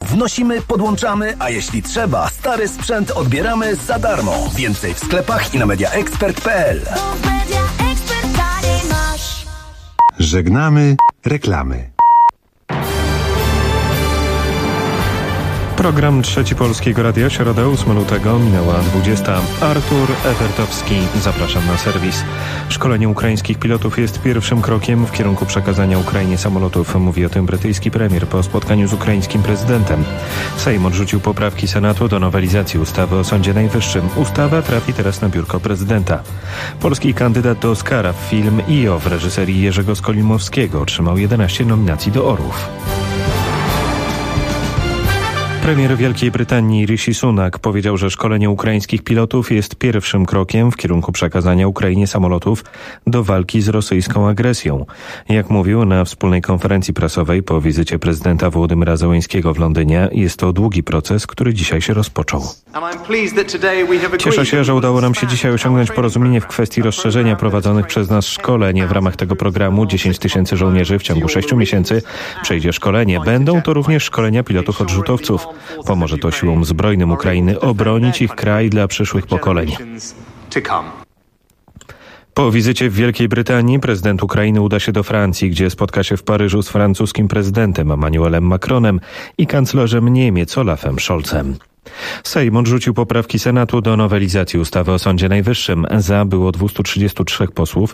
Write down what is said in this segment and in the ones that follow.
Wnosimy, podłączamy, a jeśli trzeba, stary sprzęt odbieramy za darmo. Więcej w sklepach i na mediaexpert.pl. Żegnamy reklamy. Program Trzeci Polskiego Radia, środa 8 lutego, minęła 20. Artur Ewertowski, zapraszam na serwis. Szkolenie ukraińskich pilotów jest pierwszym krokiem w kierunku przekazania Ukrainie samolotów. Mówi o tym brytyjski premier po spotkaniu z ukraińskim prezydentem. Sejm odrzucił poprawki Senatu do nowelizacji ustawy o Sądzie Najwyższym. Ustawa trafi teraz na biurko prezydenta. Polski kandydat do Oscara, film IO w reżyserii Jerzego Skolimowskiego, otrzymał 11 nominacji do Orłów. Premier Wielkiej Brytanii Rishi Sunak powiedział, że szkolenie ukraińskich pilotów jest pierwszym krokiem w kierunku przekazania Ukrainie samolotów do walki z rosyjską agresją. Jak mówił na wspólnej konferencji prasowej po wizycie prezydenta Wołodymyra Zełeńskiego w Londynie, jest to długi proces, który dzisiaj się rozpoczął. Cieszę się, że udało nam się dzisiaj osiągnąć porozumienie w kwestii rozszerzenia prowadzonych przez nas szkoleń. W ramach tego programu 10 tysięcy żołnierzy w ciągu 6 miesięcy przejdzie szkolenie. Będą to również szkolenia pilotów odrzutowców. Pomoże to siłom zbrojnym Ukrainy obronić ich kraj dla przyszłych pokoleń. Po wizycie w Wielkiej Brytanii prezydent Ukrainy uda się do Francji, gdzie spotka się w Paryżu z francuskim prezydentem Emmanuelem Macronem i kanclerzem Niemiec Olafem Scholzem. Sejm odrzucił poprawki Senatu do nowelizacji ustawy o Sądzie Najwyższym. Za było 233 posłów,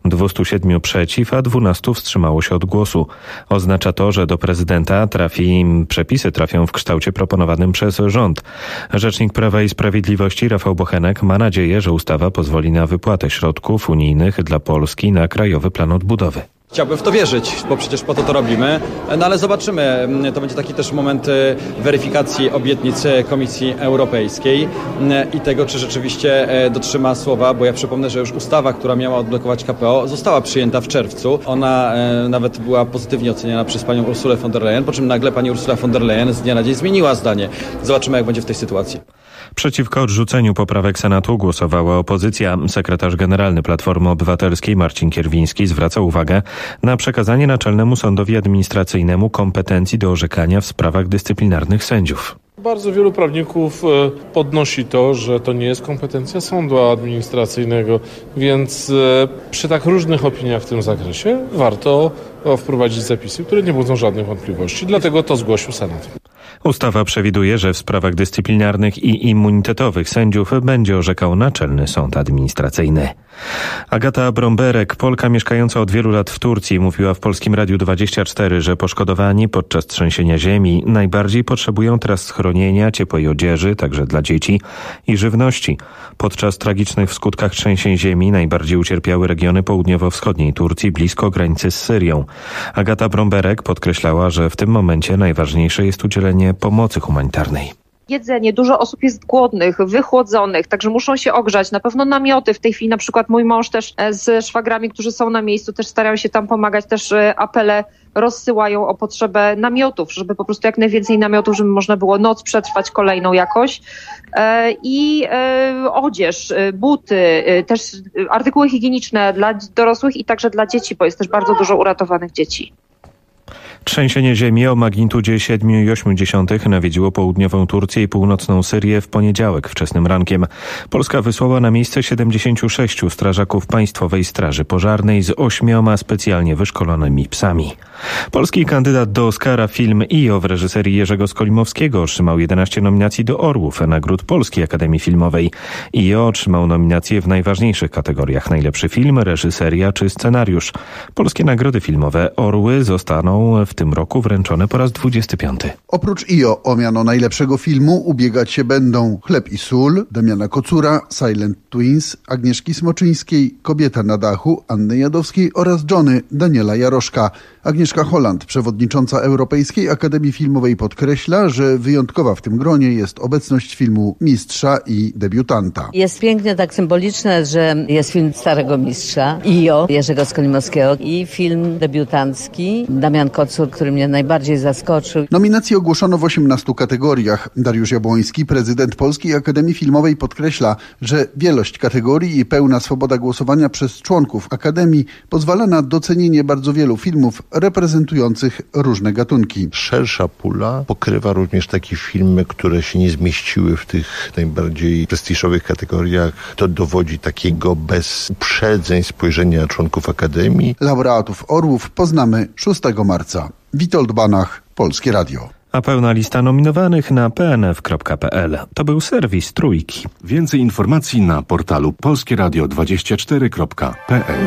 207 przeciw, a 12 wstrzymało się od głosu. Oznacza to, że do prezydenta przepisy trafią w kształcie proponowanym przez rząd. Rzecznik Prawa i Sprawiedliwości Rafał Bochenek ma nadzieję, że ustawa pozwoli na wypłatę środków unijnych dla Polski na Krajowy Plan Odbudowy. Chciałbym w to wierzyć, bo przecież po to robimy, no ale zobaczymy. To będzie taki też moment weryfikacji obietnic Komisji Europejskiej i tego, czy rzeczywiście dotrzyma słowa, bo ja przypomnę, że już ustawa, która miała odblokować KPO, została przyjęta w czerwcu. Ona nawet była pozytywnie oceniana przez panią Ursulę von der Leyen, po czym nagle pani Ursula von der Leyen z dnia na dzień zmieniła zdanie. Zobaczymy, jak będzie w tej sytuacji. Przeciwko odrzuceniu poprawek Senatu głosowała opozycja. Sekretarz generalny Platformy Obywatelskiej Marcin Kierwiński zwraca uwagę na przekazanie Naczelnemu Sądowi Administracyjnemu kompetencji do orzekania w sprawach dyscyplinarnych sędziów. Bardzo wielu prawników podnosi to, że to nie jest kompetencja sądu administracyjnego, więc przy tak różnych opiniach w tym zakresie warto wprowadzić zapisy, które nie budzą żadnych wątpliwości. Dlatego to zgłosił Senat. Ustawa przewiduje, że w sprawach dyscyplinarnych i immunitetowych sędziów będzie orzekał Naczelny Sąd Administracyjny. Agata Bromberek, Polka mieszkająca od wielu lat w Turcji, mówiła w Polskim Radiu 24, że poszkodowani podczas trzęsienia ziemi najbardziej potrzebują teraz schronienia, ciepłej odzieży, także dla dzieci, i żywności. Podczas tragicznych w skutkach trzęsień ziemi najbardziej ucierpiały regiony południowo-wschodniej Turcji, blisko granicy z Syrią. Agata Bromberek podkreślała, że w tym momencie najważniejsze jest udzielenie pomocy humanitarnej. Jedzenie, dużo osób jest głodnych, wychłodzonych, także muszą się ogrzać. Na pewno namioty. W tej chwili na przykład mój mąż też z szwagrami, którzy są na miejscu, też starają się tam pomagać, też apele rozsyłają o potrzebę namiotów, żeby po prostu jak najwięcej namiotów, żeby można było noc przetrwać kolejną jakoś. I odzież, buty, też artykuły higieniczne dla dorosłych i także dla dzieci, bo jest też bardzo dużo uratowanych dzieci. Trzęsienie ziemi o magnitudzie 7,8 nawiedziło południową Turcję i północną Syrię w poniedziałek wczesnym rankiem. Polska wysłała na miejsce 76 strażaków Państwowej Straży Pożarnej z 8 specjalnie wyszkolonymi psami. Polski kandydat do Oscara, film IO w reżyserii Jerzego Skolimowskiego otrzymał 11 nominacji do Orłów, nagród Polskiej Akademii Filmowej. IO otrzymał nominacje w najważniejszych kategoriach: najlepszy film, reżyseria czy scenariusz. Polskie nagrody filmowe Orły zostaną w tym roku wręczone po raz 25. Oprócz IO o miano najlepszego filmu ubiegać się będą Chleb i sól Damiana Kocura, Silent Twins Agnieszki Smoczyńskiej, Kobieta na dachu Anny Jadowskiej oraz Johnny Daniela Jaroszka. Agnieszka Holland, przewodnicząca Europejskiej Akademii Filmowej, podkreśla, że wyjątkowa w tym gronie jest obecność filmu mistrza i debiutanta. Jest pięknie tak symboliczne, że jest film starego mistrza IO Jerzego Skolimowskiego i film debiutancki Damian Kocur utwór, który mnie najbardziej zaskoczył. Nominacje ogłoszono w 18 kategoriach. Dariusz Jabłoński, prezydent Polskiej Akademii Filmowej, podkreśla, że wielość kategorii i pełna swoboda głosowania przez członków Akademii pozwala na docenienie bardzo wielu filmów reprezentujących różne gatunki. Szersza pula pokrywa również takie filmy, które się nie zmieściły w tych najbardziej prestiżowych kategoriach. To dowodzi takiego bez uprzedzeń spojrzenia członków Akademii. Laureatów Orłów poznamy 6 marca. Witold Banach, Polskie Radio. A pełna lista nominowanych na pnf.pl. To był serwis Trójki. Więcej informacji na portalu polskieradio24.pl.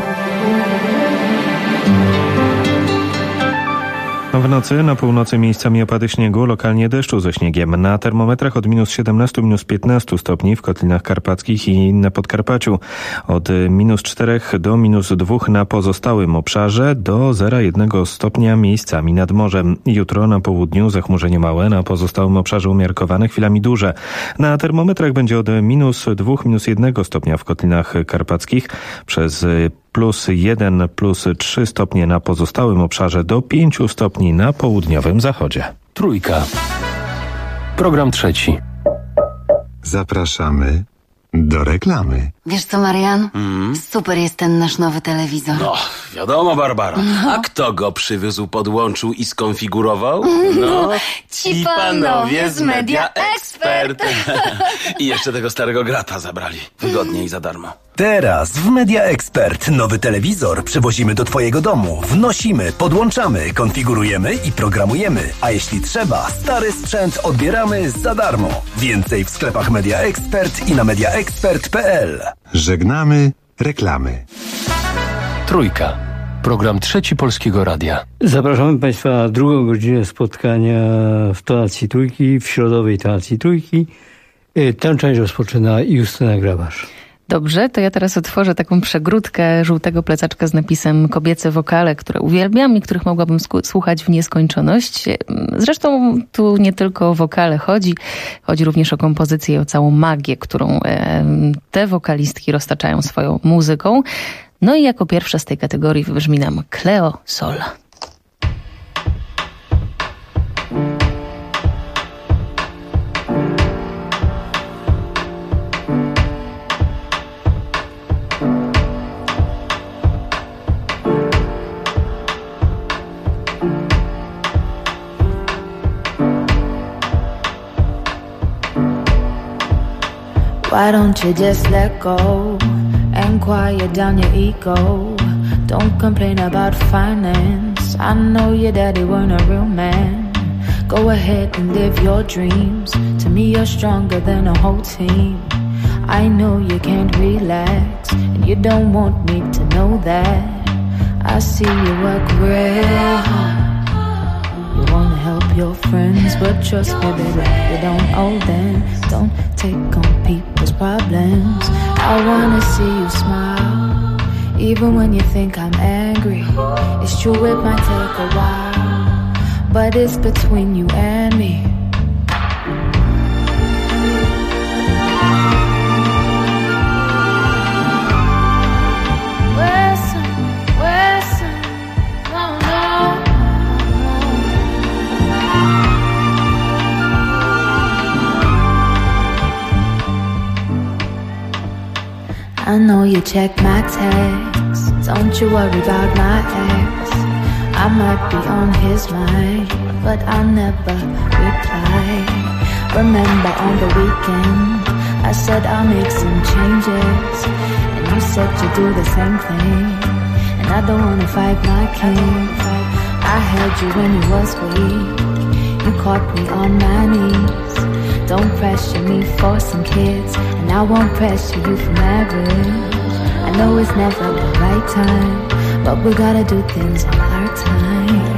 W nocy na północy miejscami opady śniegu, lokalnie deszczu ze śniegiem. Na termometrach od -17, -15 stopni w Kotlinach Karpackich i na Podkarpaciu. Od -4 do -2 na pozostałym obszarze, do 0,1 stopnia miejscami nad morzem. Jutro na południu zachmurzenie małe, na pozostałym obszarze umiarkowane, chwilami duże. Na termometrach będzie od -2, -1 stopnia w Kotlinach Karpackich, przez +1, +3 stopnie na pozostałym obszarze, do 5 stopni na południowym zachodzie. Trójka. Program trzeci. Zapraszamy do reklamy. Wiesz co, Marian? Super jest ten nasz nowy telewizor. No, wiadomo, Barbara. A kto go przywiózł, podłączył i skonfigurował? No, ci panowie z Media Expert. I jeszcze tego starego grata zabrali. Wygodnie i za darmo. Teraz w Media Expert nowy telewizor przywozimy do Twojego domu. Wnosimy, podłączamy, konfigurujemy i programujemy. A jeśli trzeba, stary sprzęt odbieramy za darmo. Więcej w sklepach Media Expert i na mediaexpert.pl. Żegnamy reklamy. Trójka. Program trzeci Polskiego Radia. Zapraszamy Państwa na drugą godzinę spotkania w tonacji Trójki, w środowej tonacji Trójki. Tę część rozpoczyna Justyna Grabarz. Dobrze, to ja teraz otworzę taką przegródkę żółtego plecaczka z napisem kobiece wokale, które uwielbiam i których mogłabym słuchać w nieskończoność. Zresztą tu nie tylko o wokale chodzi również o kompozycję i o całą magię, którą te wokalistki roztaczają swoją muzyką. No i jako pierwsza z tej kategorii wybrzmi nam Cleo Sol. Why don't you just let go and quiet down your ego? Don't complain about finance. I know your daddy weren't a real man. Go ahead and live your dreams. To me you're stronger than a whole team. I know you can't relax, and you don't want me to know that. I see you work real hard. You wanna help your friends, but trust me baby, you don't owe them. Don't take on people's problems. I wanna see you smile, even when you think I'm angry. It's true it might take a while, but it's between you and me. I know you check my texts. Don't you worry about my ex. I might be on his mind, but I'll never reply. Remember on the weekend I said I'll make some changes, and you said you'd do the same thing. And I don't wanna fight my king. I held you when you was weak. You caught me on my knees. Don't pressure me for some kids, and I won't pressure you for marriage. I know it's never the right time, but we gotta do things on our time.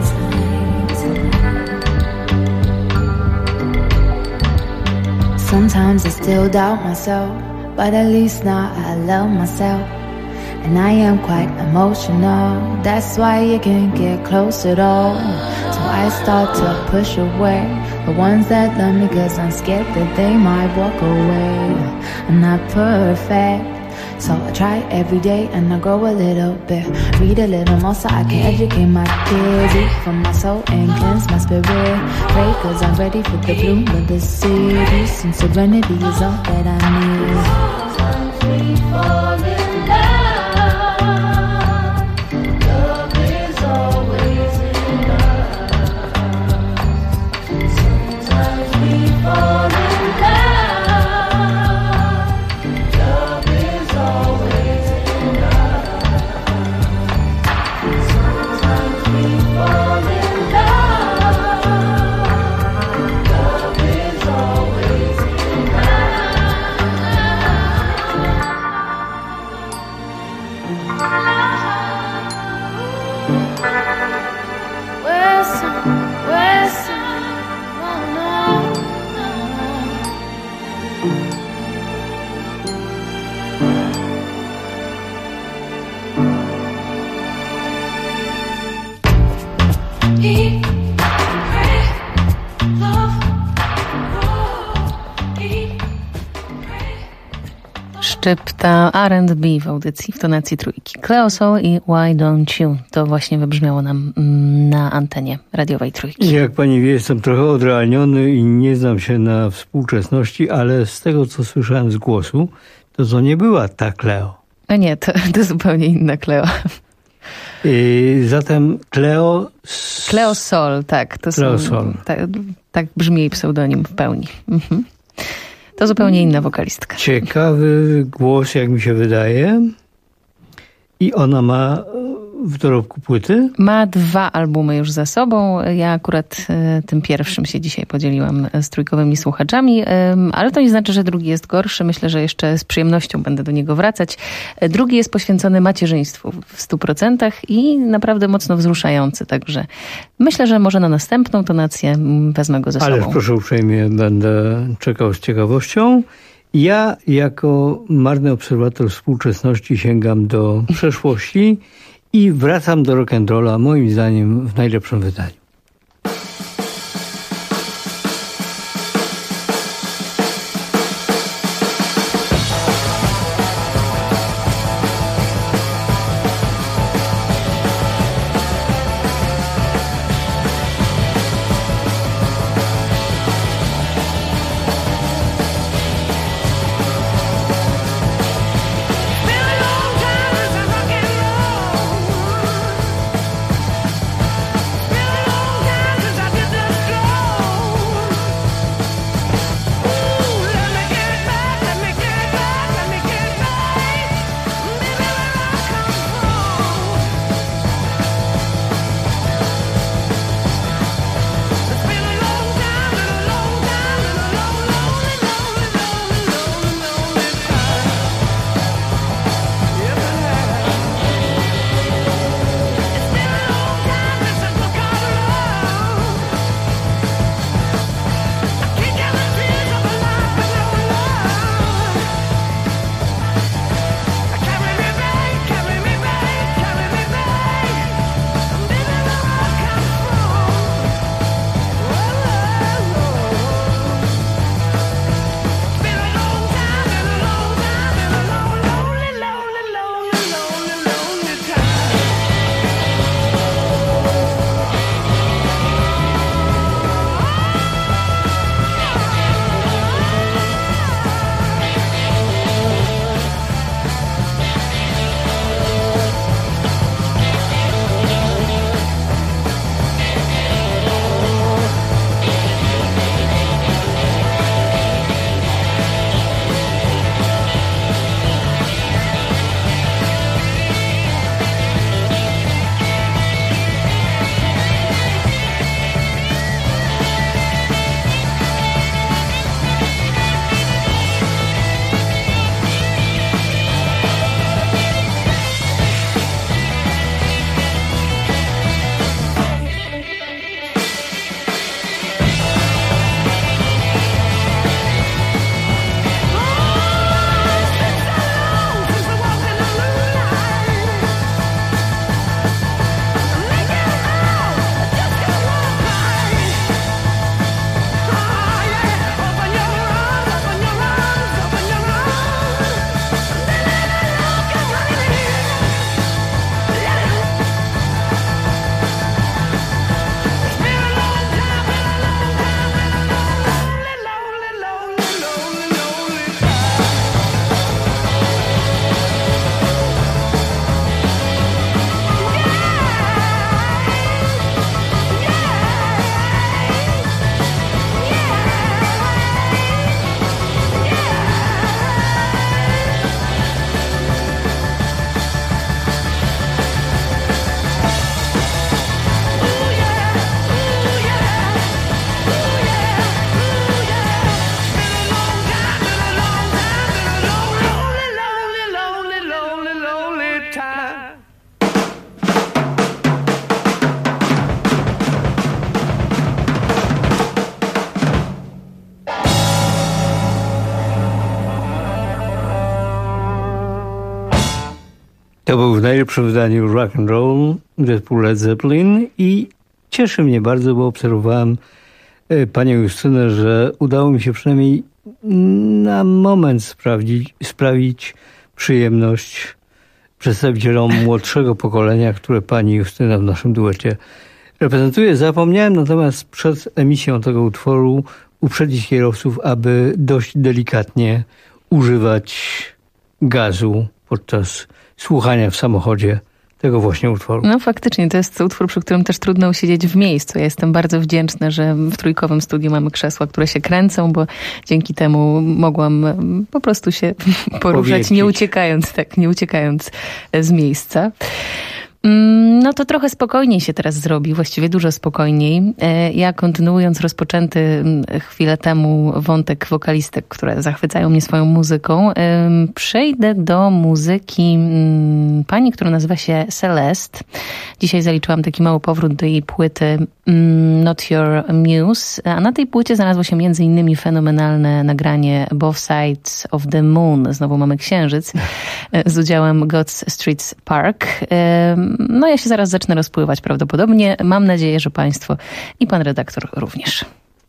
Sometimes I still doubt myself, but at least now I love myself. And I am quite emotional, that's why you can't get close at all. So I start to push away the ones that love me, cause I'm scared that they might walk away. I'm not perfect, So I try every day and I grow a little bit. Read a little more so I can educate my kids. Eat from my soul and cleanse my spirit. Pray cause I'm ready for the bloom of the city. And serenity is all that I need. Sometimes we fall in love. Love is always enough. Sometimes we fall in love. Love is always enough. Sometimes we fall in love. Love is always Szczypta R&B w audycji w tonacji trójki. Cleo Sol i Why Don't You? To właśnie wybrzmiało nam na antenie radiowej trójki. Jak pani wie, jestem trochę odrealniony i nie znam się na współczesności, ale z tego, co słyszałem z głosu, to nie była ta Cleo. A nie, to zupełnie inna Cleo. Zatem Cleo Sol, tak. Cleo Sol. Tak brzmi jej pseudonim w pełni. Mhm. To zupełnie inna wokalistka. Ciekawy głos, jak mi się wydaje. I ona ma w dorobku płyty? Ma 2 albumy już za sobą. Ja akurat tym pierwszym się dzisiaj podzieliłam z trójkowymi słuchaczami, ale to nie znaczy, że drugi jest gorszy. Myślę, że jeszcze z przyjemnością będę do niego wracać. Drugi jest poświęcony macierzyństwu w 100% i naprawdę mocno wzruszający, także myślę, że może na następną tonację wezmę go ze sobą. Ale proszę uprzejmie, będę czekał z ciekawością. Ja jako marny obserwator współczesności sięgam do przeszłości i wracam do rock'n'rolla, moim zdaniem, w najlepszym wydaniu. Been a long time since rock and roll. To był w najlepszym wydaniu rock and roll zespół Led Zeppelin i cieszy mnie bardzo, bo obserwowałem panią Justynę, że udało mi się przynajmniej na moment sprawić przyjemność przedstawicielom młodszego pokolenia, które pani Justyna w naszym duecie reprezentuje. Zapomniałem natomiast przed emisją tego utworu uprzedzić kierowców, aby dość delikatnie używać gazu podczas słuchania w samochodzie tego właśnie utworu. No faktycznie, to jest utwór, przy którym też trudno usiedzieć w miejscu. Ja jestem bardzo wdzięczna, że w trójkowym studiu mamy krzesła, które się kręcą, bo dzięki temu mogłam po prostu się poruszać, nie uciekając z miejsca. No to trochę spokojniej się teraz zrobi, właściwie dużo spokojniej. Ja kontynuując rozpoczęty chwilę temu wątek wokalistek, które zachwycają mnie swoją muzyką, przejdę do muzyki pani, która nazywa się Celeste. Dzisiaj zaliczyłam taki mały powrót do jej płyty Not Your Muse, a na tej płycie znalazło się między innymi fenomenalne nagranie Both Sides of the Moon, znowu mamy księżyc, z udziałem God's Street Park. No ja się zaraz zacznę rozpływać prawdopodobnie. Mam nadzieję, że państwo i pan redaktor również.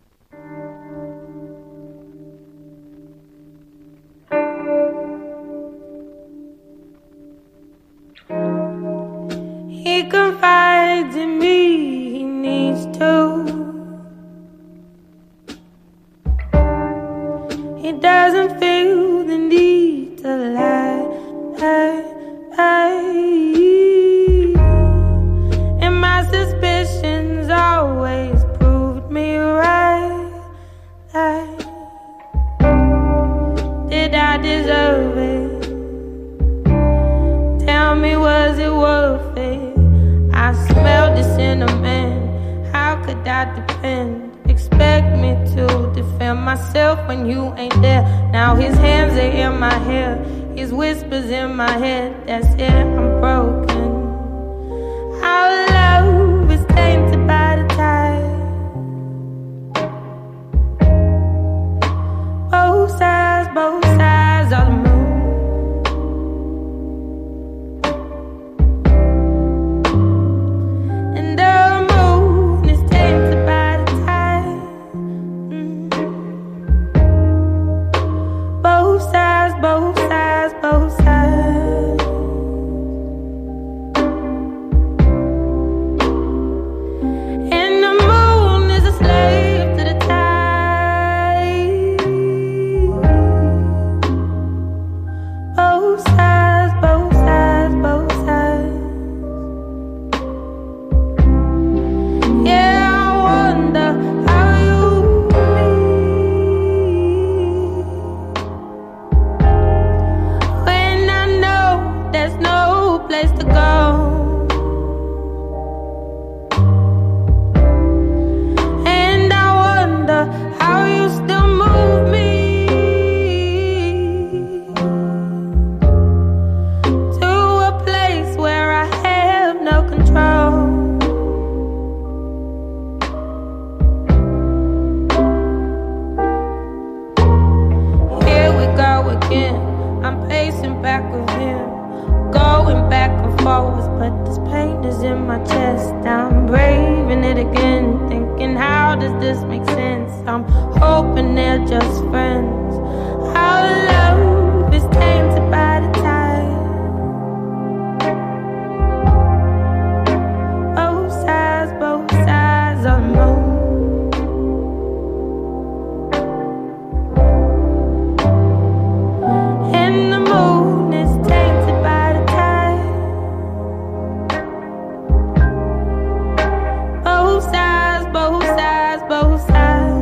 He confides in me, he needs to. He doesn't feel the need to lie. And my suspicions always proved me right. Did I deserve it? Tell me, was it worth it? I smelled the cinnamon. How could I depend? Expect me to defend myself when you ain't there. Now his hands are in my hair, his whispers in my head. That's it, I'm broken. Our love is tainted by the tide. Both sides of the moon. And the moon is tainted by the tide. Both sides, both sides, both sides. And the moon is a slave to the tide. Both sides, both sides, both sides. Yeah, I wonder how you leave when I know there's no place to go. And I wonder how you still move me to a place where I have no control. Here we go again. I'm pacing back with him, going back and forth, but this pain is in my chest. I'm braving it again, thinking, how does this make sense? I'm hoping they're just friends. Our love is tainted by the tide. Both sides of the moon. And the moon is tainted by the tide. Both sides, both sides, both sides.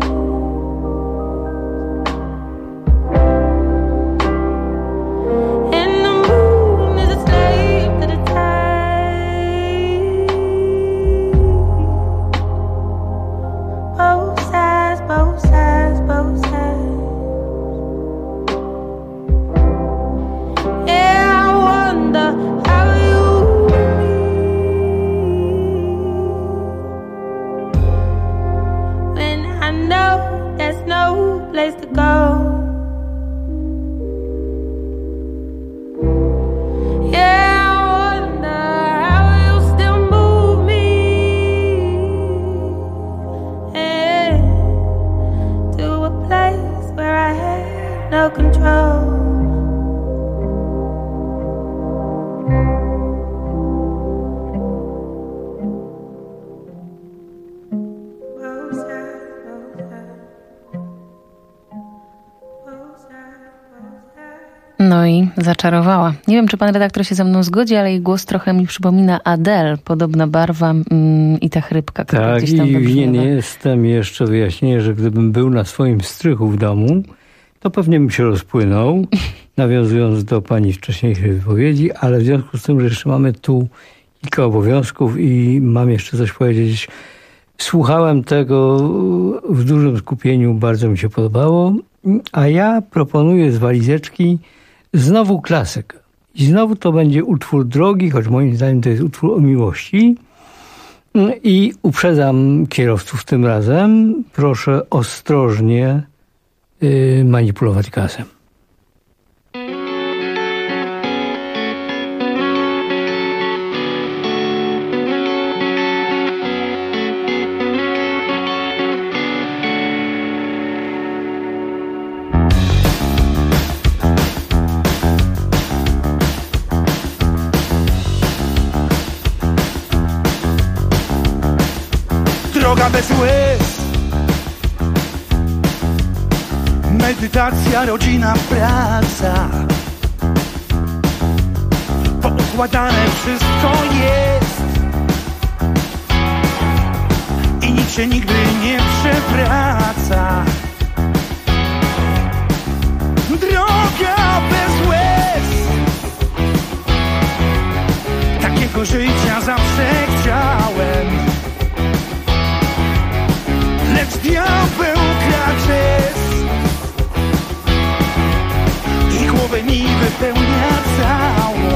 And the moon is a slave to the tide. Both sides, both sides, both sides. Yeah, I wonder how you leave when I know there's no place to go. Yeah. no control. No i zaczarowała. Nie wiem, czy pan redaktor się ze mną zgodzi, ale jej głos trochę mi przypomina Adele. Podobna barwa i ta chrypka, która tak, gdzieś tam wybrzmiewa. Tak, i nie jestem jeszcze wyjaśnienie, że gdybym był na swoim strychu w domu, to pewnie bym się rozpłynął, nawiązując do pani wcześniejszej wypowiedzi, ale w związku z tym, że jeszcze mamy tu kilka obowiązków i mam jeszcze coś powiedzieć. Słuchałem tego w dużym skupieniu, bardzo mi się podobało, a ja proponuję z walizeczki znowu klasykę. I znowu to będzie utwór drogi, choć moim zdaniem to jest utwór o miłości. I uprzedzam kierowców tym razem, proszę ostrożnie manipulować gazem. Droga bez łez, medytacja, rodzina, praca. Poukładane wszystko jest i nic się nigdy nie przewraca. Droga bez łez, takiego życia zawsze chciałem. Lecz diabeł kraczes i głowę mi wypełnia całą.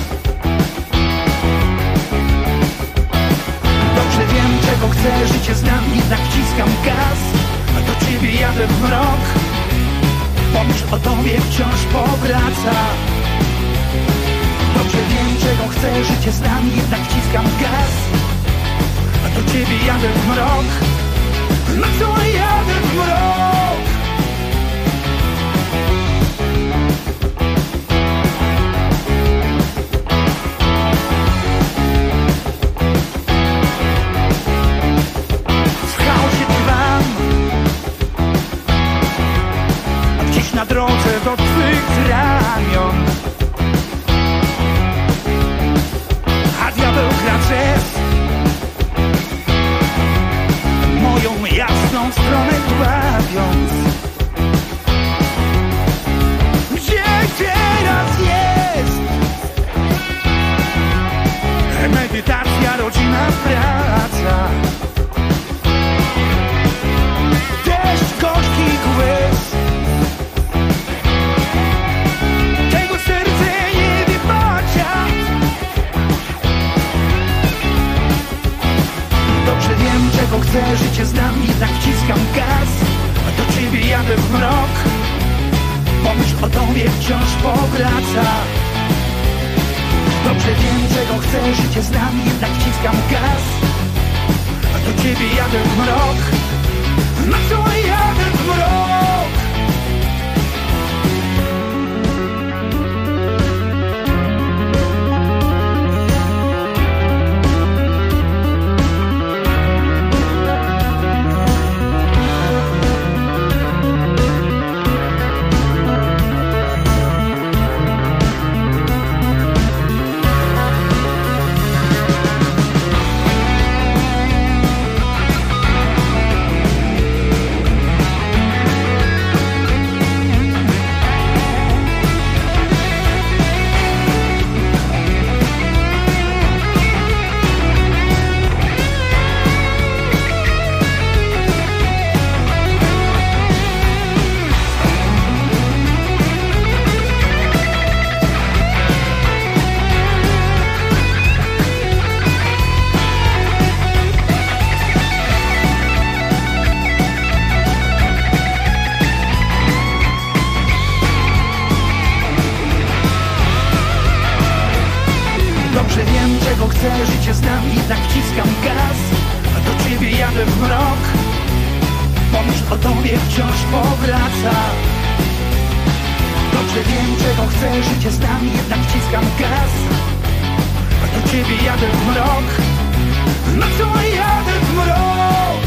Dobrze wiem, czego chcę, życie znam, jednak wciskam gaz, a do ciebie jadę w mrok. Pomyśl o tobie wciąż powraca. Dobrze wiem, czego chcę, życie znam, jednak wciskam gaz, a do ciebie jadę w mrok. No co jadę w mrok? W chaosie trwam, a gdzieś na drodze do twych ramion, a diabeł kraczes moją jasną stronę dławiąc. Gdzie teraz jest medytacja, rodzina, praca? Deszcz gorzkich łez, tego serce nie wybacia. Dobrze wiem, czego chcę, życie znam, jednak wciskam gaz, a do ciebie jadę w mrok. Pomyśl o tobie wciąż powraca. Dobrze wiem, czego chcę, życie znam, jednak wciskam gaz, a do ciebie jadę w mrok. No co jadę w mrok? Życie znam, jednak wciskam gaz, a do ciebie jadę w mrok. Pomyśl o tobie wciąż powraca. Dobrze wiem, czego chcę, życie znam, jednak wciskam gaz. A do ciebie jadę w mrok. No co jadę w mrok?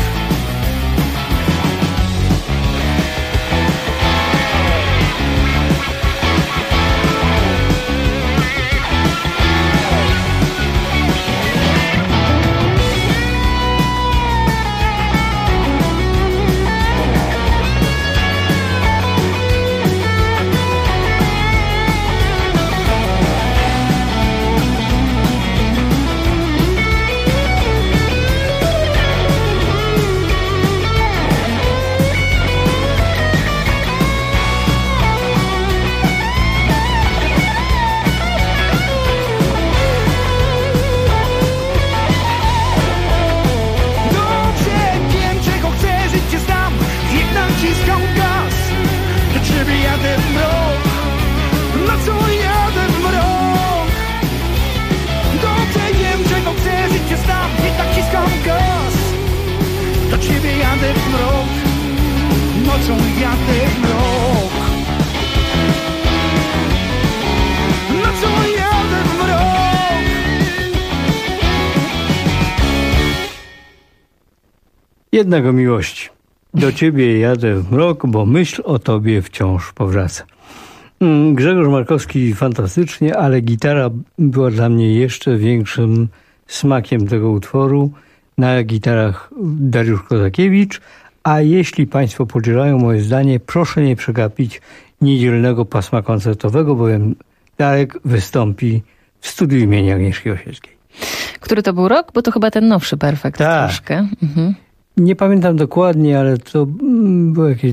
Jednego miłości. Do ciebie jadę w mrok, bo myśl o tobie wciąż powraca. Grzegorz Markowski fantastycznie, ale gitara była dla mnie jeszcze większym smakiem tego utworu. Na gitarach Dariusz Kozakiewicz. A jeśli państwo podzielają moje zdanie, proszę nie przegapić niedzielnego pasma koncertowego, bowiem Darek wystąpi w studiu imienia Agnieszki Osieckiej. Który to był rok? Bo to chyba ten nowszy Perfekt troszkę. Mhm. Nie pamiętam dokładnie, ale to było jakieś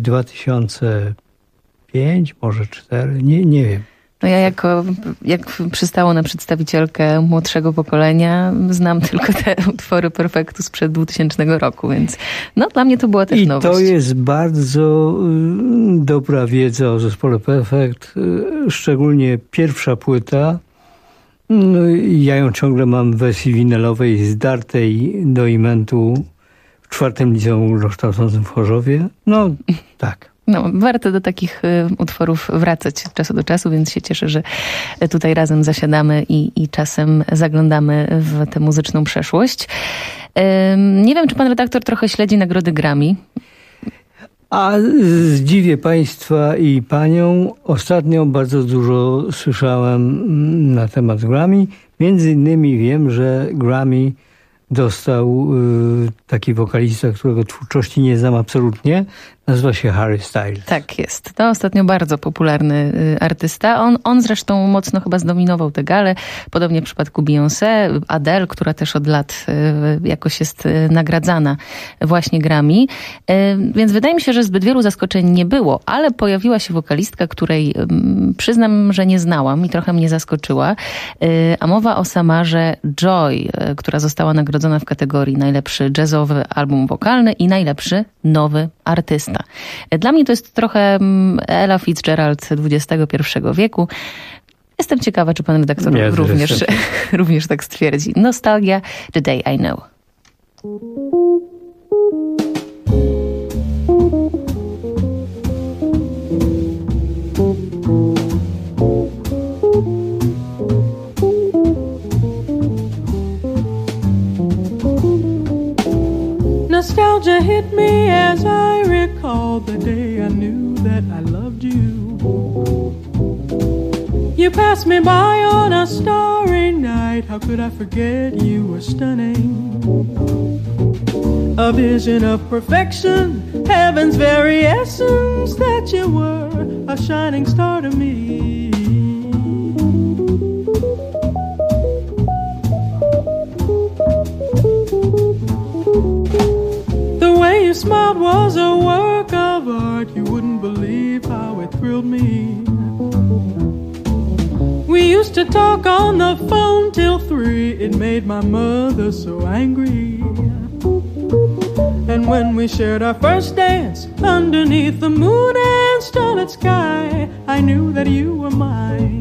2005, może 2004, nie wiem. No ja jak przystało na przedstawicielkę młodszego pokolenia, znam tylko te utwory Perfektu sprzed 2000 roku, więc no dla mnie to była też nowość. I to jest bardzo dobra wiedza o zespole Perfekt, szczególnie pierwsza płyta. No, ja ją ciągle mam w wersji winylowej, zdartej do imentu w 4. liceum ogólnokształcącym w Chorzowie. No tak. No, warto do takich utworów wracać od czasu do czasu, więc się cieszę, że tutaj razem zasiadamy i czasem zaglądamy w tę muzyczną przeszłość. Nie wiem, czy pan redaktor trochę śledzi nagrody Grammy? A zdziwię państwa i panią. Ostatnio bardzo dużo słyszałem na temat Grammy. Między innymi wiem, że Grammy dostał taki wokalista, którego twórczości nie znam absolutnie. Nazywa się Harry Styles. Tak jest. To ostatnio bardzo popularny artysta. On zresztą mocno chyba zdominował tę galę. Podobnie w przypadku Beyoncé, Adele, która też od lat jakoś jest nagradzana właśnie Grammy. Więc wydaje mi się, że zbyt wielu zaskoczeń nie było, ale pojawiła się wokalistka, której przyznam, że nie znałam i trochę mnie zaskoczyła. A mowa o Samarze Joy, która została nagrodzona w kategorii najlepszy jazzowy album wokalny i najlepszy nowy artysta. Dla mnie to jest trochę Ella Fitzgerald XXI wieku. Jestem ciekawa, czy pan redaktor również tak stwierdzi. Nostalgia, The Day I Know. Nostalgia hit me as I recall the day I knew that I loved you. You passed me by on a starry night. How could I forget you were stunning? A vision of perfection, heaven's very essence, that you were a shining star to me. You smiled was a work of art. You wouldn't believe how it thrilled me. We used to talk on the phone till 3. It made my mother so angry. And when we shared our first dance underneath the moon and starlit sky, I knew that you were mine.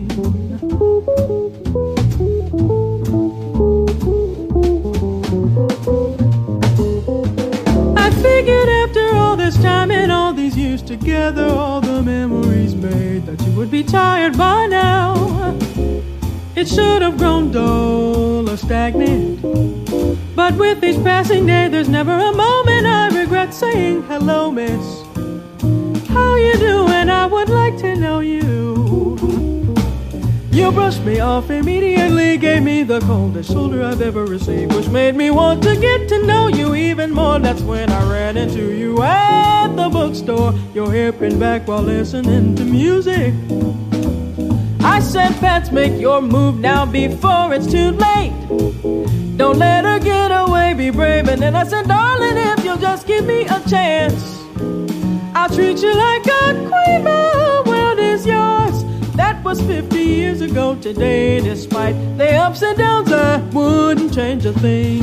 Figured after all this time and all these years together all the memories made, that you would be tired by now. It should have grown dull or stagnant, but with each passing day there's never a moment I regret saying hello, miss. How you doing? I would like to know you. You brushed me off immediately, gave me the coldest shoulder I've ever received, which made me want to get to know you even more. That's when I ran into you at the bookstore, your hair pinned back while listening to music. I said, Pats, make your move now before it's too late. Don't let her get away, be brave. And then I said, darling, if you'll just give me a chance, I'll treat you like a queen, the world is yours. That was 50 years ago today. Despite the ups and downs, I wouldn't change a thing.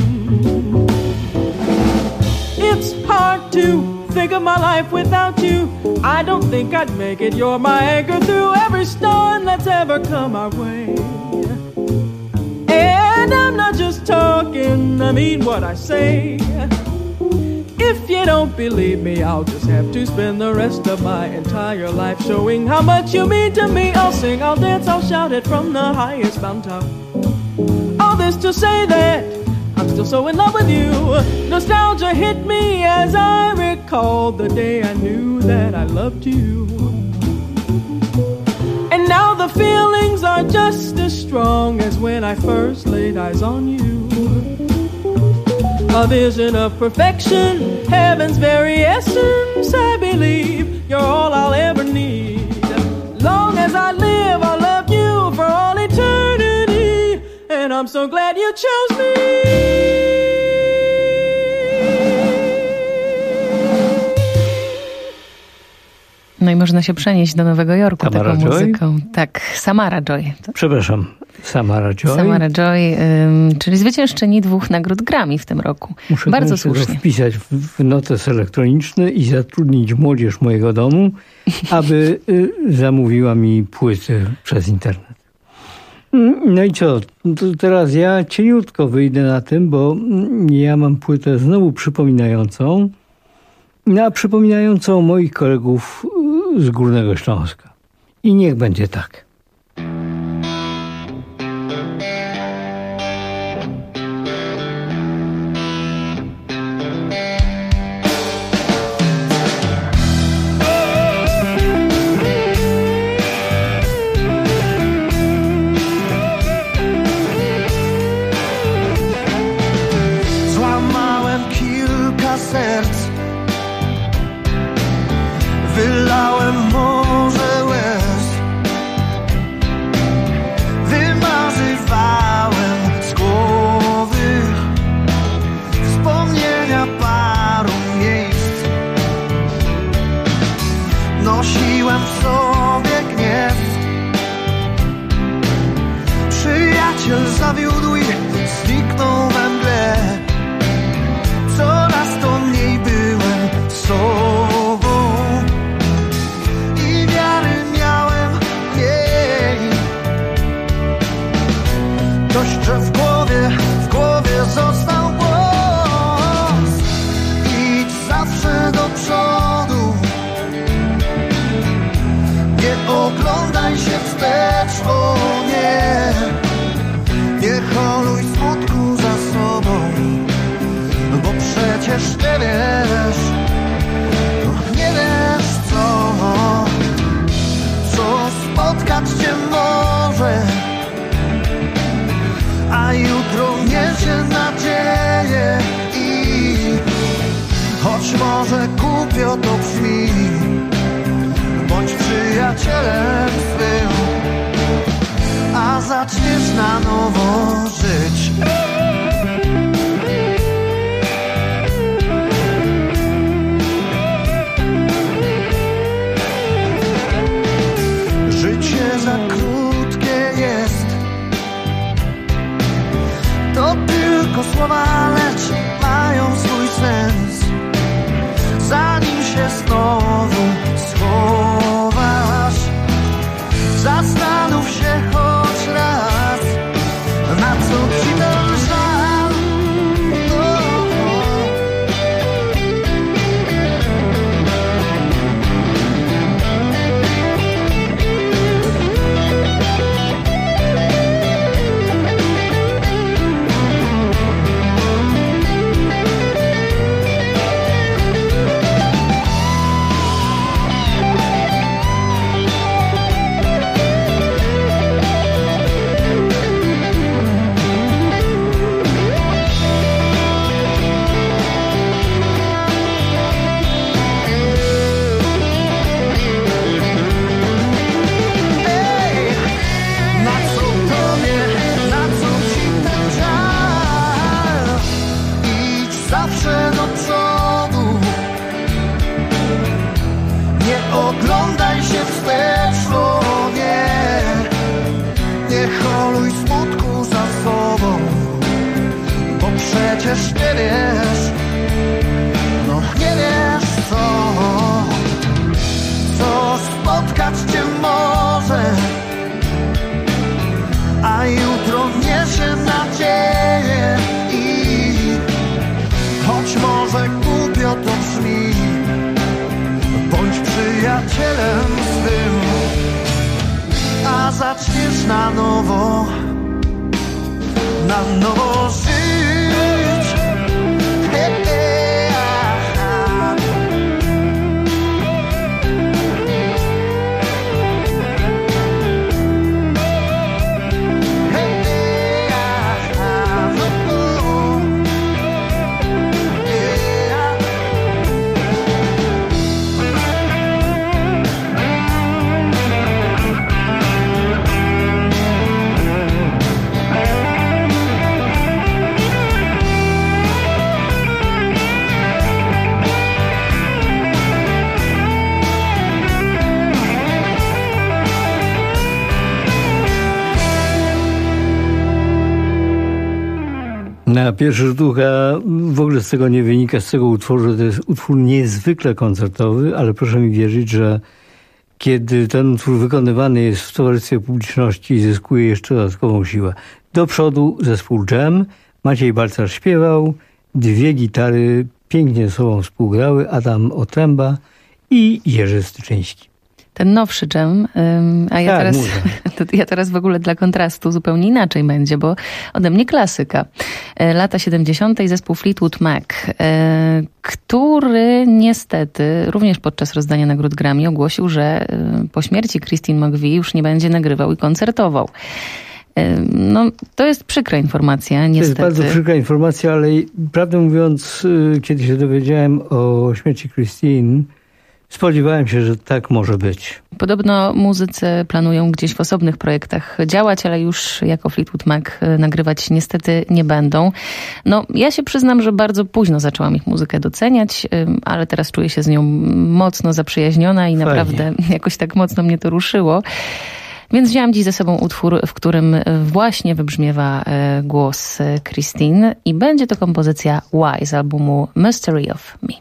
It's hard to think of my life without you. I don't think I'd make it. You're my anchor through every storm that's ever come our way. And I'm not just talking, I mean what I say. If you don't believe me, I'll just have to spend the rest of my entire life showing how much you mean to me. I'll sing, I'll dance, I'll shout it from the highest mountaintop. All this to say that I'm still so in love with you. Nostalgia hit me as I recalled the day I knew that I loved you. And now the feelings are just as strong as when I first laid eyes on you. A vision of perfection, heaven's very essence, I believe you're all I'll ever need. Long as I live, I'll love you for all eternity. And I'm so glad you chose me. No i można się przenieść do Nowego Jorku Samara taką Joy? muzyką. Tak, Samara Joy. Przepraszam, Samara Joy. Samara Joy, czyli zwyciężczyni 2 nagród Grammy w tym roku. Muszę bardzo to słusznie. wpisać w notes elektroniczny i zatrudnić młodzież mojego domu, aby zamówiła mi płyty przez internet. No i co? To teraz ja cieniutko wyjdę na tym, bo ja mam płytę znowu przypominającą, a przypominającą moich kolegów z Górnego Śląska. I niech będzie tak. Złamałem kilka serc, wylałem morze łez, wymarzywałem z głowy wspomnienia paru miejsc. Nosiłem w sobie gniew, przyjaciel zawiódł i zniknął we mgle. Coraz to mniej byłem sobą i wiary miałem mniej. Dość, że w głowie został głos. Idź zawsze do przodu, nie oglądaj się wstecz, o nie. Nie holuj smutku za sobą, bo przecież nie wiesz co spotkać cię może, a jutro niesie nadzieję. I choć może głupio to brzmi, bądź przyjacielem swym, a zaczniesz na nowo żyć. Życie za krótkie jest, to tylko słowa, lecz mają swój sens. Zanim się znowu schowasz, zastanów się choć raz, na co ci ten oglądaj się wstecz, no nie holuj smutku za sobą, bo przecież nie wiesz, no nie wiesz co spotkać cię może, a jutro niesie nadzieję i choć może głupio to brzmi, bądź przyjacielem swym, a zaczniesz na nowo żyć. Na pierwszy rzut oka w ogóle z tego nie wynika, z tego utworu, że to jest utwór niezwykle koncertowy, ale proszę mi wierzyć, że kiedy ten utwór wykonywany jest w towarzystwie publiczności, zyskuje jeszcze dodatkową siłę. Do przodu zespół Jam, Maciej Balcarz śpiewał, 2 gitary pięknie ze sobą współgrały, Adam Otręba i Jerzy Styczyński. Ten nowszy Jam, a ja teraz w ogóle dla kontrastu zupełnie inaczej będzie, bo ode mnie klasyka. Lata 70. zespół Fleetwood Mac, który niestety również podczas rozdania nagród Grammy ogłosił, że po śmierci Christine McVie już nie będzie nagrywał i koncertował. No, to jest przykra informacja, niestety. To jest bardzo przykra informacja, ale prawdę mówiąc, kiedy się dowiedziałem o śmierci Christine, spodziewałem się, że tak może być. Podobno muzycy planują gdzieś w osobnych projektach działać, ale już jako Fleetwood Mac nagrywać niestety nie będą. No, ja się przyznam, że bardzo późno zaczęłam ich muzykę doceniać, ale teraz czuję się z nią mocno zaprzyjaźniona i naprawdę jakoś tak mocno mnie to ruszyło. Więc wzięłam dziś ze sobą utwór, w którym właśnie wybrzmiewa głos Christine i będzie to kompozycja Why z albumu Mystery of Me.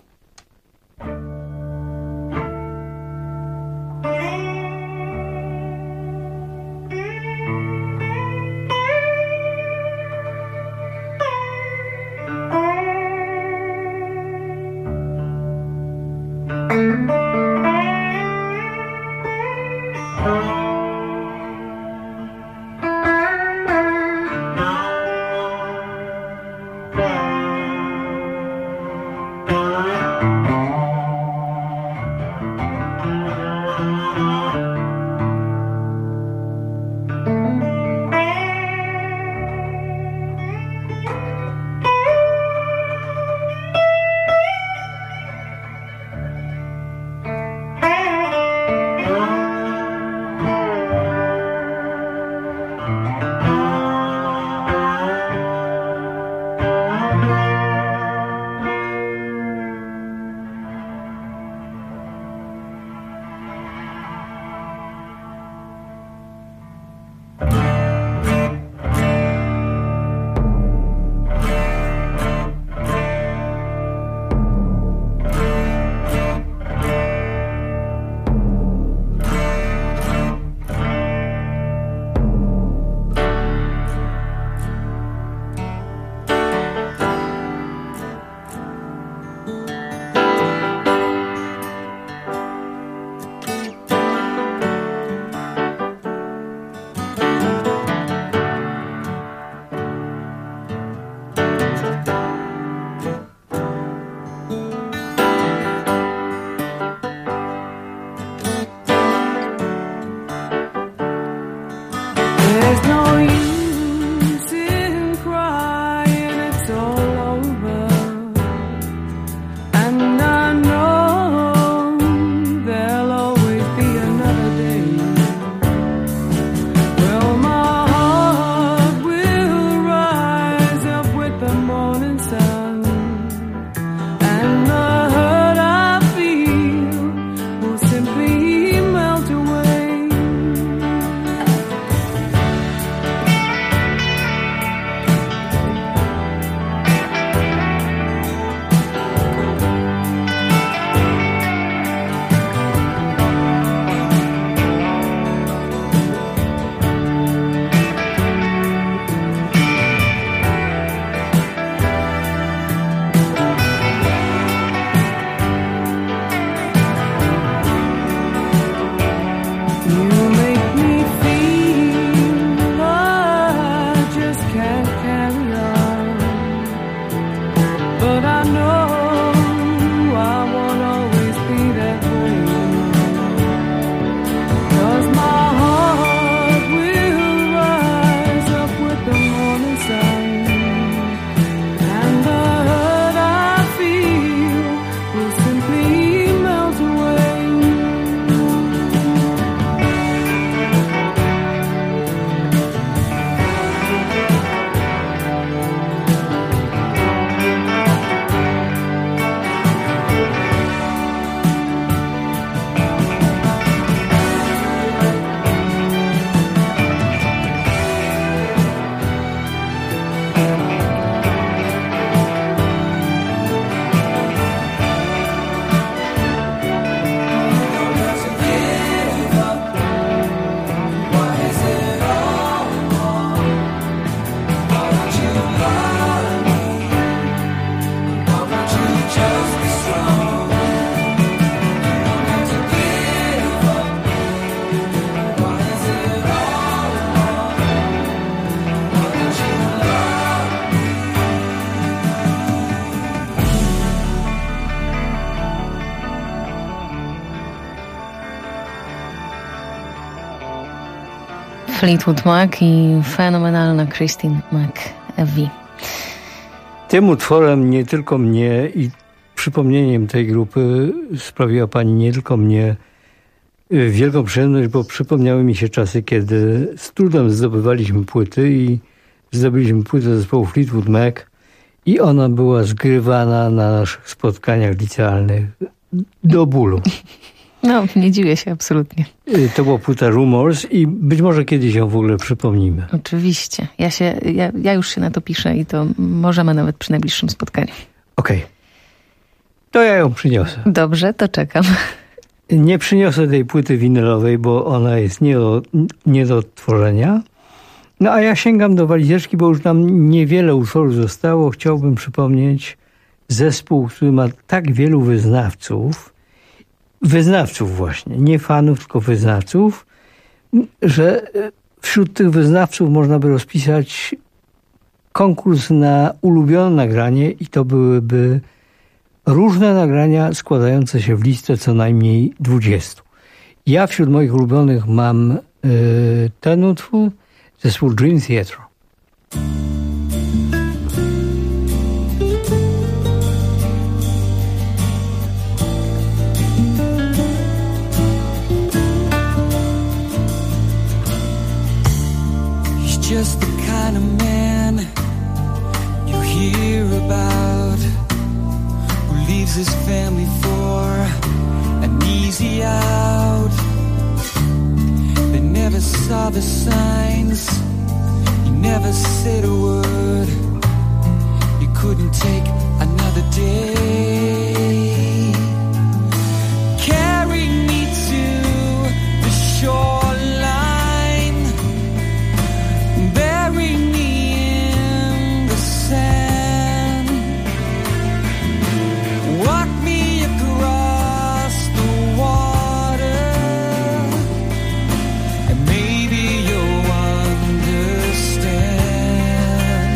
Fleetwood Mac i fenomenalna Christine McVie. Tym utworem nie tylko mnie i przypomnieniem tej grupy sprawiła pani nie tylko mnie wielką przyjemność, bo przypomniały mi się czasy, kiedy z trudem zdobywaliśmy płyty i zdobyliśmy płytę zespołu Fleetwood Mac i ona była zgrywana na naszych spotkaniach licealnych do bólu. No, nie dziwię się absolutnie. To była płyta Rumors i być może kiedyś ją w ogóle przypomnimy. Oczywiście. Ja już się na to piszę i to możemy nawet przy najbliższym spotkaniu. Okej. To ja ją przyniosę. Dobrze, to czekam. Nie przyniosę tej płyty winylowej, bo ona jest nie do odtworzenia. No a ja sięgam do walizeczki, bo już nam niewiele utworów zostało. Chciałbym przypomnieć zespół, który ma tak wielu wyznawców właśnie, nie fanów, tylko wyznawców, że wśród tych wyznawców można by rozpisać konkurs na ulubione nagranie i to byłyby różne nagrania składające się w listę co najmniej 20. Ja wśród moich ulubionych mam ten utwór, zespół Dream Theater. Just the kind of man you hear about, who leaves his family for an easy out. They never saw the signs, he never said a word, he couldn't take another day. Carry me to the shore, bury me in the sand, walk me across the water, and maybe you'll understand.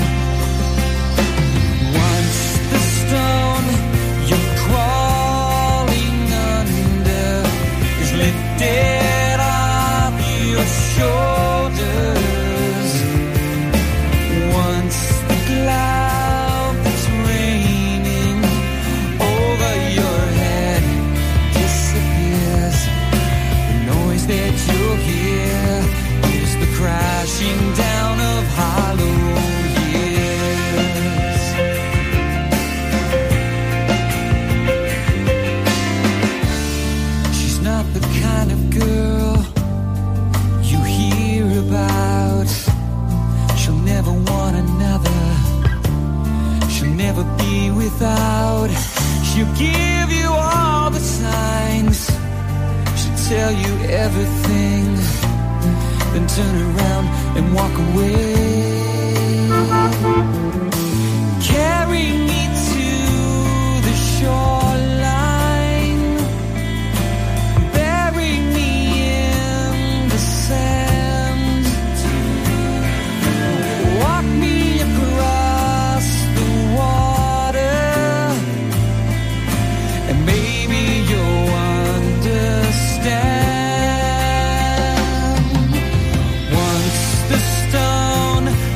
Once the stone you're crawling under is lifted off your shoulders, the cloud that's raining over your head disappears. The noise that you'll hear is the crashing down of hollow years. She's not the kind of girl you hear about. She'll never want another, she'll never be without. She'll give you all the signs, she'll tell you everything, then turn around and walk away. Carry me to the shoreline, bury me in the sand, walk me across the water, and maybe you'll understand. Once the stone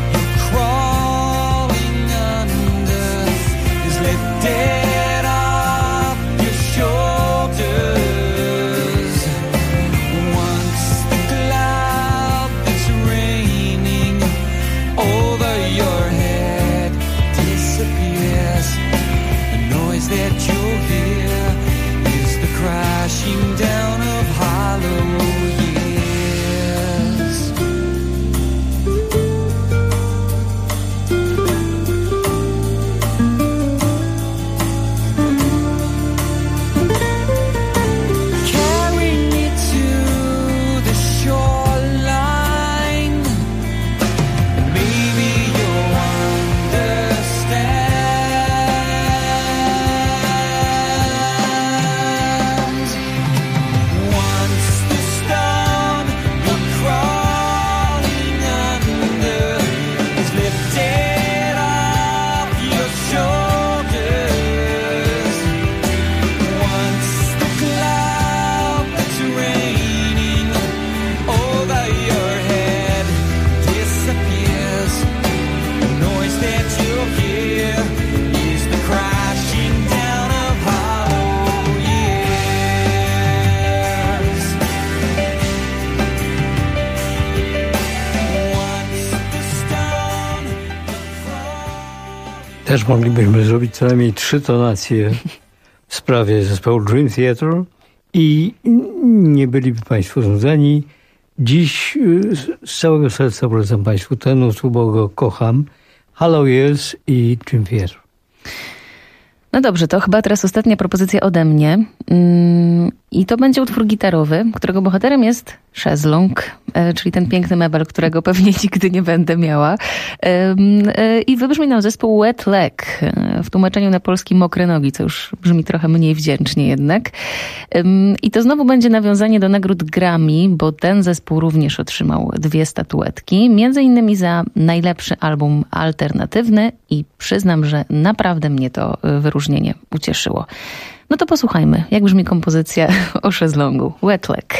Też moglibyśmy zrobić co najmniej 3 tonacje w sprawie zespołu Dream Theater i nie byliby Państwo znudzeni. Dziś z całego serca polecam Państwu ten utwór, bo go kocham. Hello Years i Dream Theater. No dobrze, to chyba teraz ostatnia propozycja ode mnie. I to będzie utwór gitarowy, którego bohaterem jest szezlong, czyli ten piękny mebel, którego pewnie nigdy nie będę miała. I wybrzmi nam zespół Wet Leg, w tłumaczeniu na polski mokre nogi, co już brzmi trochę mniej wdzięcznie jednak. I to znowu będzie nawiązanie do nagród Grammy, bo ten zespół również otrzymał 2 statuetki, między innymi za najlepszy album alternatywny i przyznam, że naprawdę mnie to wyróżnienie ucieszyło. No to posłuchajmy, jak brzmi kompozycja o szezlongu. Wet Leg.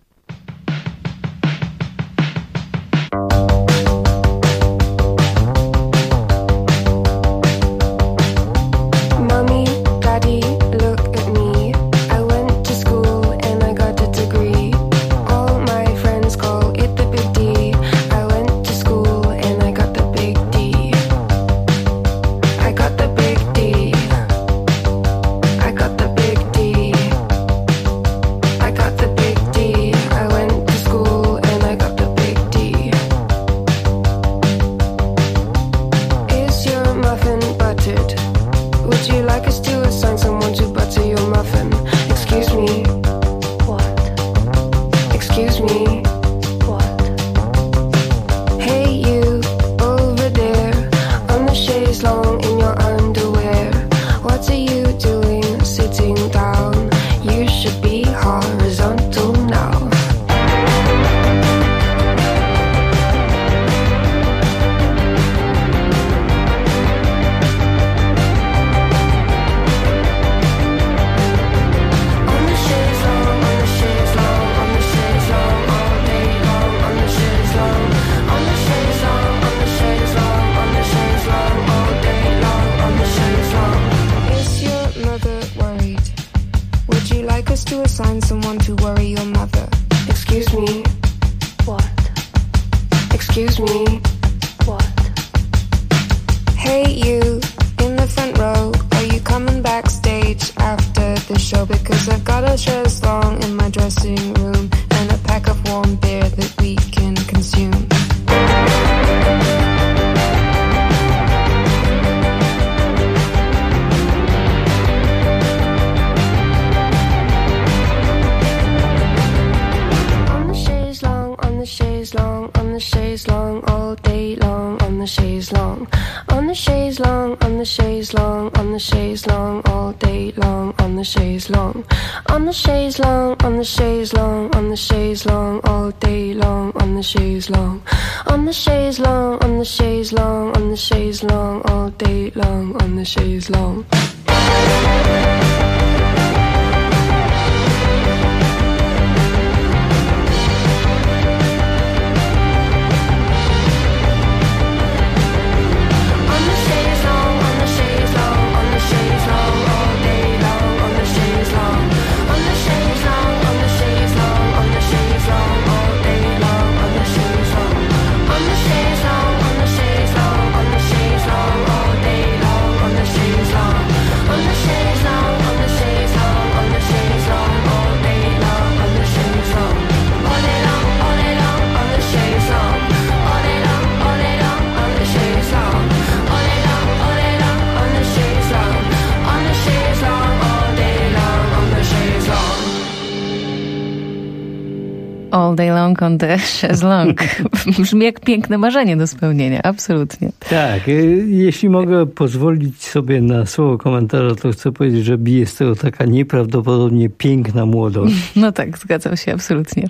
All day long on the chaise-longue. Brzmi jak piękne marzenie do spełnienia, absolutnie. Tak, jeśli mogę pozwolić sobie na słowo komentarza, to chcę powiedzieć, że bije z tego taka nieprawdopodobnie piękna młodość. No tak, zgadzam się, absolutnie.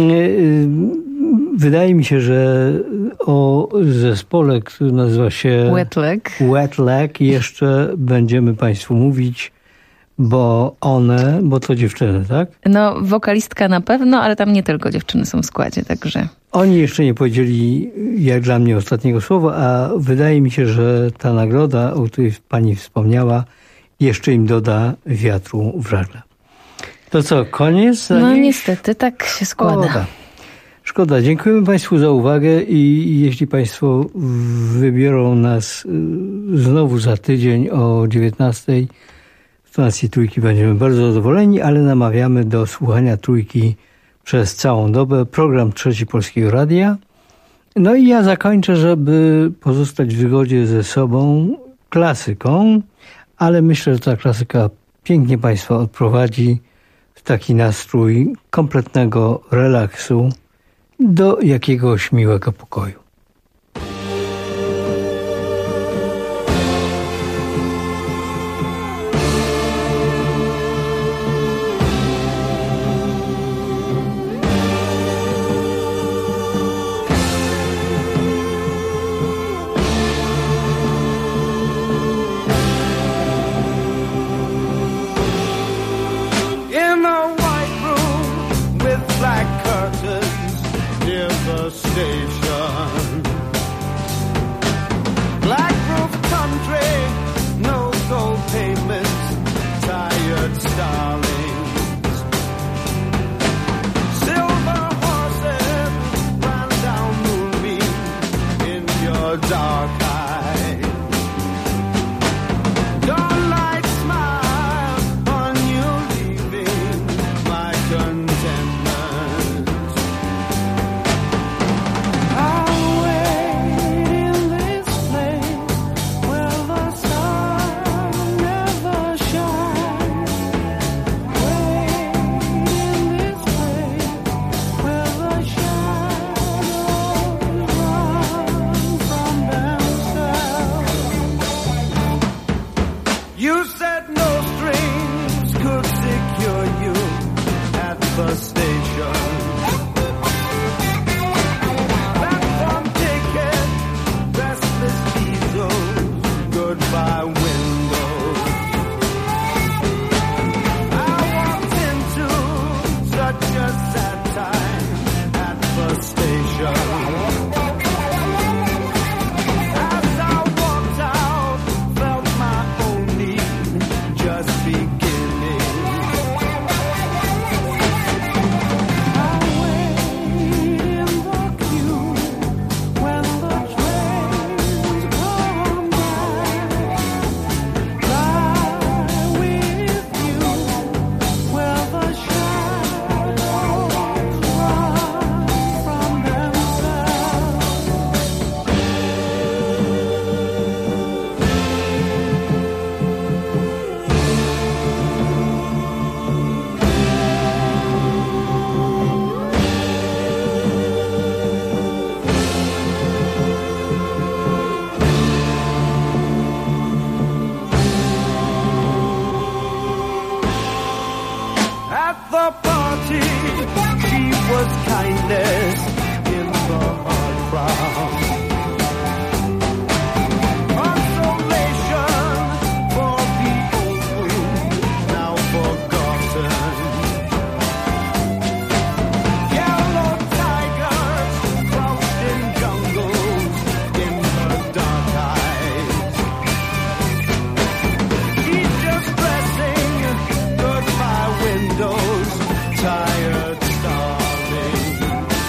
Wydaje mi się, że o zespole, który nazywa się Wet Leg jeszcze będziemy Państwu mówić, bo to dziewczyny, tak? No, wokalistka na pewno, ale tam nie tylko dziewczyny są w składzie, także... Oni jeszcze nie powiedzieli, jak dla mnie, ostatniego słowa, a wydaje mi się, że ta nagroda, o której pani wspomniała, jeszcze im doda wiatru w żagle. To co, koniec? No niestety, tak się składa. Szkoda. Dziękujemy Państwu za uwagę i jeśli Państwo wybiorą nas znowu za tydzień o 19:00 w stacji Trójki, będziemy bardzo zadowoleni, ale namawiamy do słuchania Trójki przez całą dobę. Program Trzeci Polskiego Radia. No i ja zakończę, żeby pozostać w zgodzie ze sobą, klasyką, ale myślę, że ta klasyka pięknie Państwa odprowadzi w taki nastrój kompletnego relaksu do jakiegoś miłego pokoju. Tired, starving.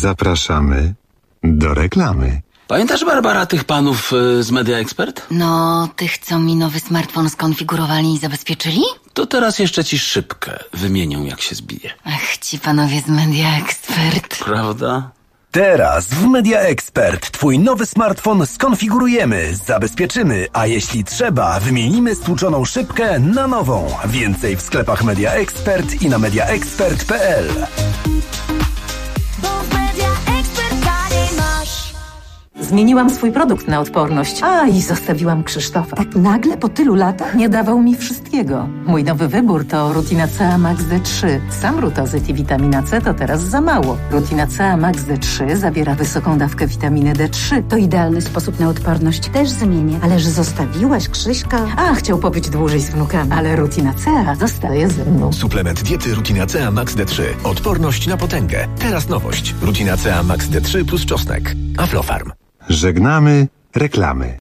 Zapraszamy do reklamy. Pamiętasz, Barbara, tych panów z Media Expert? No, tych, co mi nowy smartfon skonfigurowali i zabezpieczyli? To teraz jeszcze ci szybkę wymienią, jak się zbije. Ach, ci panowie z Media Expert. Prawda? Teraz w Media Expert twój nowy smartfon skonfigurujemy, zabezpieczymy, a jeśli trzeba, wymienimy stłuczoną szybkę na nową. Więcej w sklepach Media Expert i na mediaexpert.pl. Zmieniłam swój produkt na odporność. I zostawiłam Krzysztofa. Tak nagle, po tylu latach, nie dawał mi wszystkiego. Mój nowy wybór to Rutina CA Max D3. Sam rutozyt i witamina C to teraz za mało. Rutina CA Max D3 zawiera wysoką dawkę witaminy D3. To idealny sposób na odporność. Też zmienię. Ale że zostawiłaś Krzyśka? Chciał pobyć dłużej z wnukami. Ale Rutina CA zostaje ze mną. Suplement diety Rutina CA Max D3. Odporność na potęgę. Teraz nowość. Rutina CA Max D3 plus czosnek. Aflofarm. Żegnamy reklamy.